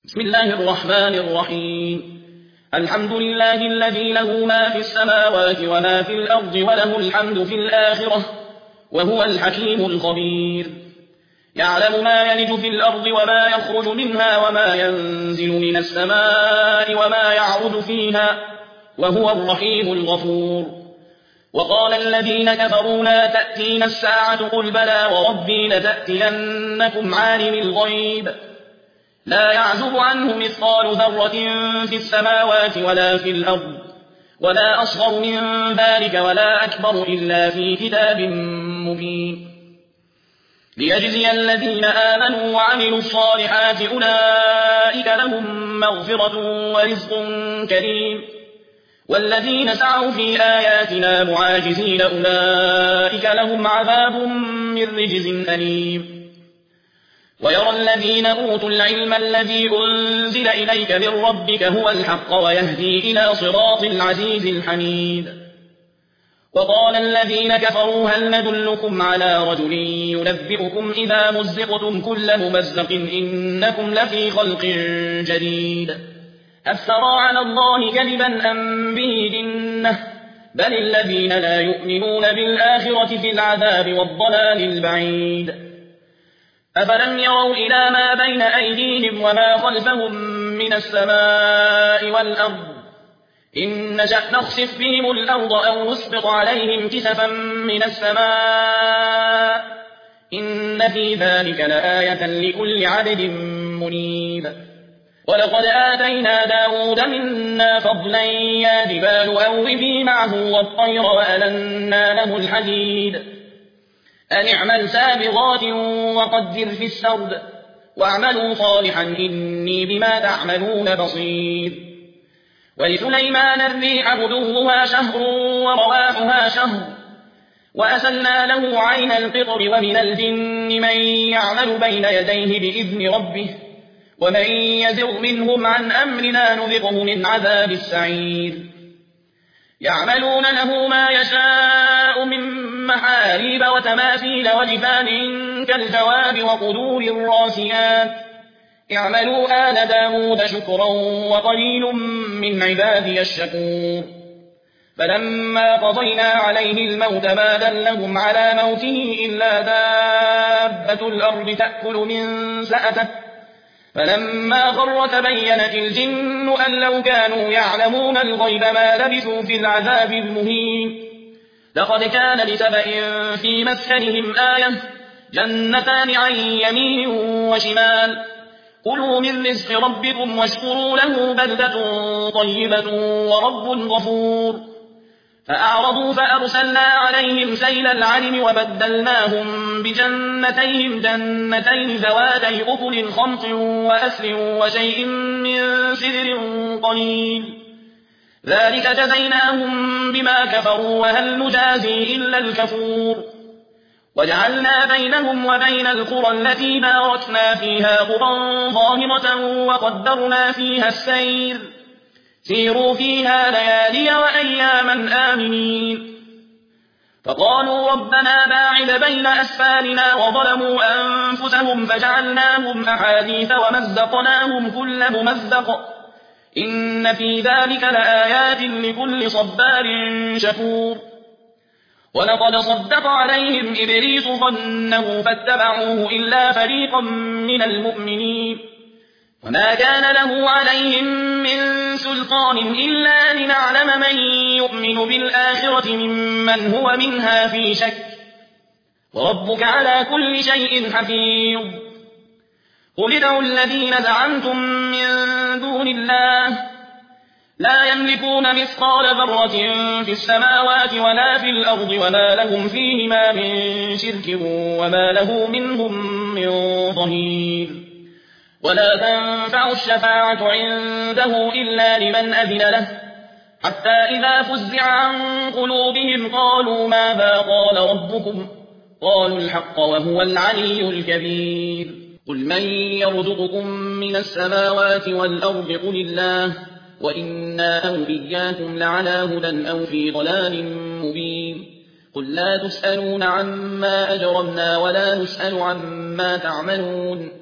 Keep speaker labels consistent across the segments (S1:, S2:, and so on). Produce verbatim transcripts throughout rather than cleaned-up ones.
S1: بسم الله الرحمن الرحيم. الحمد لله الذي له ما في السماوات وما في الأرض وله الحمد في الآخرة وهو الحكيم الخبير. يعلم ما يلج في الأرض وما يخرج منها وما ينزل من السماء وما يعرج فيها وهو الرحيم الغفور. وقال الذين كفروا لا تأتينا الساعة قل بلى وربي لتأتينكم عالم الغيب لا يعزب عنه مثقال ذرة في السماوات ولا في الأرض ولا أصغر من ذلك ولا أكبر إلا في كتاب مبين ليجزي الذين آمنوا وعملوا الصالحات أولئك لهم مغفرة ورزق كريم والذين سعوا في آياتنا معاجزين أولئك لهم عذاب من رجز أليم. ويرى الذين أوتوا العلم الذي أنزل إليك من ربك هو الحق ويهدي إلى صراط العزيز الحميد. وقال الذين كفروا هل ندلكم على رجل ينبئكم إذا مزقتم كل ممزق إنكم لفي خلق جديد أفترى على الله كذبا أم به جنة بل الذين لا يؤمنون بالآخرة في العذاب والضلال البعيد. أفلم يروا إلى ما بين أيديهم وما خلفهم من السماء والأرض إن نشأ نخسف بهم الأرض أو نسقط عليهم كسفا من السماء إن في ذلك لآية لكل عبد منيب. ولقد آتينا داود منا فضلا يا جبال أوبي معه والطير وألنا له الحديد أن اعمل سابغات وقدر في السرد واعملوا صالحا إني بما تعملون بصير. ولسليمان الريح غدوها شهر ورواحها شهر وأسلنا له عين القطر ومن الجن من يعمل بين يديه بإذن ربه ومن يزغ منهم عن أمرنا نذقه من عذاب السعير. يعملون له ما يشاء من محاريب وتماثيل وجفان كالجواب وقدور الراسيات اعملوا آل داود شكرا وقليل من عبادي الشكور. فلما قضينا عليه الموت ما دلهم على موته إلا دابة الأرض تأكل من سأته فلما خر تبينت الجن أن لو كانوا يعلمون الغيب ما لبثوا في العذاب المهين. لقد كان لسبأ في مسكنهم آية جنتان عن يمين وشمال كلوا من رزق ربكم واشكروا له بلدة طيبة ورب غفور. فأعرضوا فأرسلنا عليهم سيل العلم وبدلناهم بجنتيهم جنتين ذواتي أكل خمط وأسل وشيء من سدر قليل ذلك جزيناهم بما كفروا وهل نجازي إلا الكفور. وجعلنا بينهم وبين القرى التي باركنا فيها قرى ظاهرة وقدرنا فيها السير سيروا فيها ليالي وأياما آمنين. فقالوا ربنا باعد بين أسفارنا وظلموا أنفسهم فجعلناهم أحاديث ومزقناهم كل ممزق إن في ذلك لآيات لكل صبار شكور. ولقد صدق عليهم إبليس ظنه فاتبعوه إلا فريقا من المؤمنين وما كان له عليهم من سلطان إلا لنعلم من يؤمن بالآخرة ممن هو منها في شك وربك على كل شيء حفيظ. قل ادعوا الذين زعمتم من دون الله لا يملكون مثقال ذرة في السماوات ولا في الأرض وما لهم فيهما من شرك وما له منهم من ظهير. ولا تنفع الشفاعة عنده إلا لمن أذن له حتى إذا فزع عن قلوبهم قالوا ماذا قال ربكم قالوا الحق وهو العلي الكبير. قل من يرزقكم من السماوات والأرض قل الله وإنا أو إياكم لعلى هدى أو في ضلال مبين. قل لا تسألون عما أجرمنا ولا نسأل عما تعملون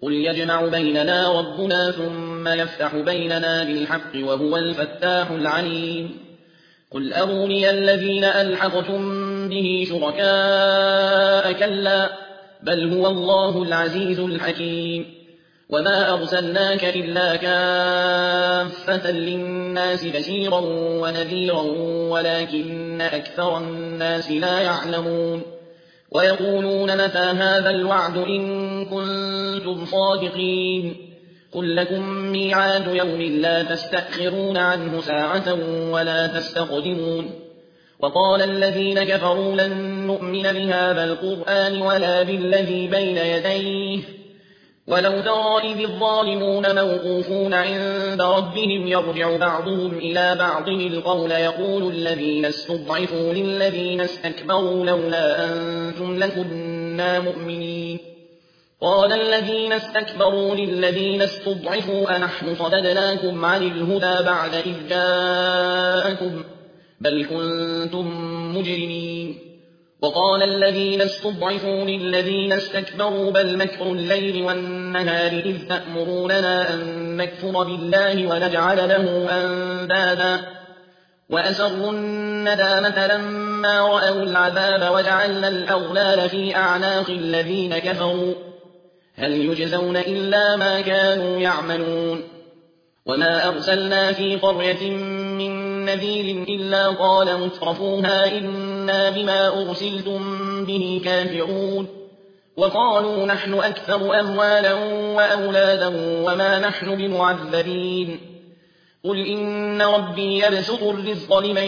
S1: قل يجمع بيننا ربنا ثم يفتح بيننا بالحق وهو الفتاح العليم قل أروني الذين ألحقتم به شركاء كلا بل هو الله العزيز الحكيم وما أرسلناك إلا كافة للناس بشيرا ونذيرا ولكن أكثر الناس لا يعلمون ويقولون متى هذا الوعد إن كنتم صادقين قل لكم ميعاد يوم لا تستأخرون عنه ساعة ولا تستقدمون وقال الذين كفروا لن نؤمن بهذا القرآن ولا بالذي بين يديه ولو ترى إذ الظالمون موقوفون عند ربهم يرجع بعضهم إلى بعض القول يقول الذين استضعفوا للذين استكبروا لولا أنتم لكنا مؤمنين قال الذين استكبروا للذين استضعفوا أنحن صددناكم عن الهدى بعد إذ جاءكم بل كنتم مجرمين وقال الذين استضعفوا للذين استكبروا بل مكر الليل والنهار إذ تأمروننا أن نكفر بالله ونجعل له أندادا وأسروا الندامة لما رأوا العذاب وجعلنا الأغلال في أعناق الذين كفروا هل يجزون إلا ما كانوا يعملون وما أرسلنا في قرية من نذير إلا قال مترفوها إنا بما أرسلتم به كافرون وقالوا نحن أكثر أموالا وأولادا وما نحن بمعذبين قل إن ربي يبسط الرزق لمن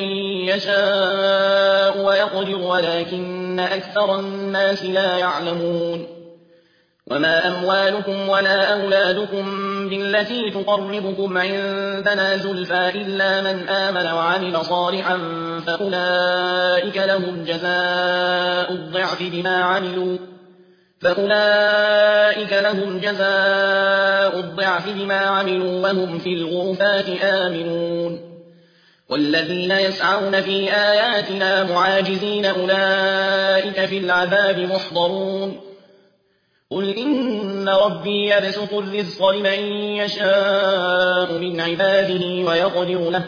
S1: يشاء ويقدر ولكن أكثر الناس لا يعلمون وما أموالكم ولا أولادكم بالتي تقربكم عندنا زلفى إلا من آمن وعمل صالحا فأولئك لهم جزاء الضعف بما عملوا فأولئك لهم جزاء الضعف بما عملوا وهم في الغرفات آمنون والذين يسعون في آياتنا معاجزين أولئك في العذاب محضرون قل إن ربي يبسط الرزق لمن يشاء من عباده ويقدر له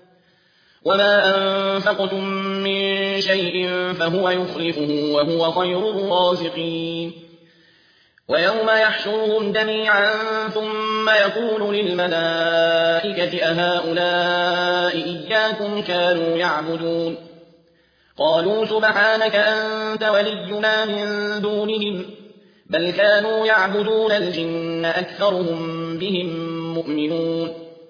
S1: وما أنفقتم من شيء فهو يخلفه وهو خير الرازقين ويوم يحشرهم جميعا ثم يقول للملائكة أهؤلاء إياكم كانوا يعبدون قالوا سبحانك أنت ولينا من دونهم بل كانوا يعبدون الجن أكثرهم بهم مؤمنون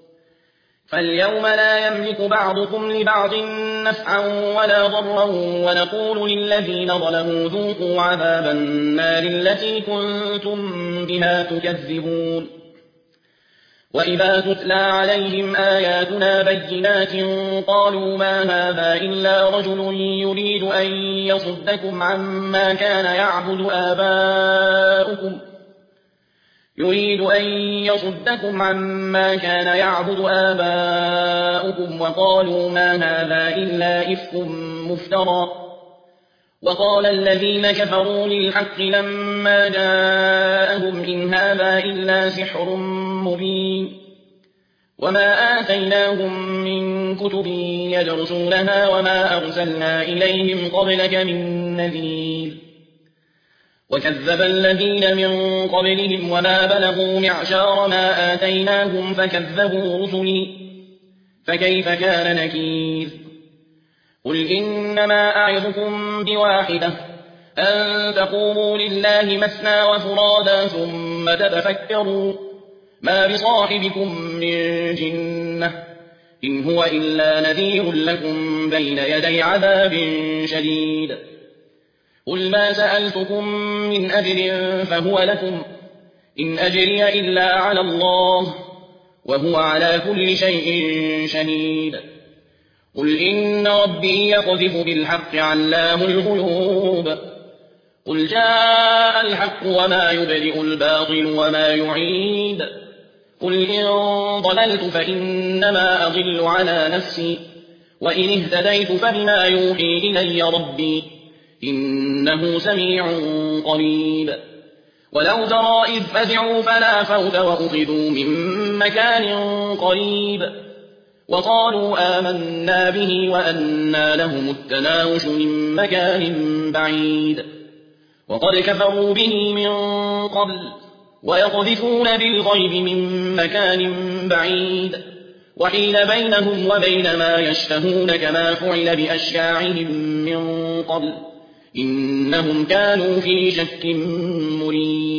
S1: فاليوم لا يملك بعضكم لبعض نفعا ولا ضرا ونقول للذين ظلموا ذوقوا عذاب النار التي كنتم بها تكذبون وإذا تتلى عليهم آياتنا بينات قالوا ما هذا إلا رجل يريد أن يصدكم عما كان يعبد آباؤكم يريد أن يصدكم عما كان يعبد آباؤكم وقالوا ما هذا إلا إفك مفترى وقال الذين كفروا للحق لما جاءهم إن هذا إلا سحر مبين وما آتيناهم من كتب يدرسونها وما أرسلنا إليهم قبلك من نذير وكذب الذين من قبلهم وما بلغوا معشار ما آتيناهم فكذبوا رسلي فكيف كان نكير قل إنما أعظكم بواحدة أن تقوموا لله مثنى وفرادا ثم تتفكروا ما بصاحبكم من جنة إن هو إلا نذير لكم بين يدي عذاب شديد قل ما سألتكم من أجر فهو لكم إن أجري إلا على الله وهو على كل شيء شهيد قل إن ربي يقذف بالحق علام الغيوب قل جاء الحق وما يبدئ الباطل وما يعيد قل إن ضللت فإنما أضل على نفسي وإن اهتديت فبما يوحي إلي ربي إنه سميع قريب ولو ترى إذ فزعوا فلا فوت وأخذوا من مكان قريب وقالوا آمنا به وأنى لهم التناوش من مكان بعيد وقد كفروا به من قبل ويقذفون بالغيب من مكان بعيد وحيل بينهم وبين ما يشتهون كما فعل بأشياعهم من قبل إنهم كانوا في شك مريب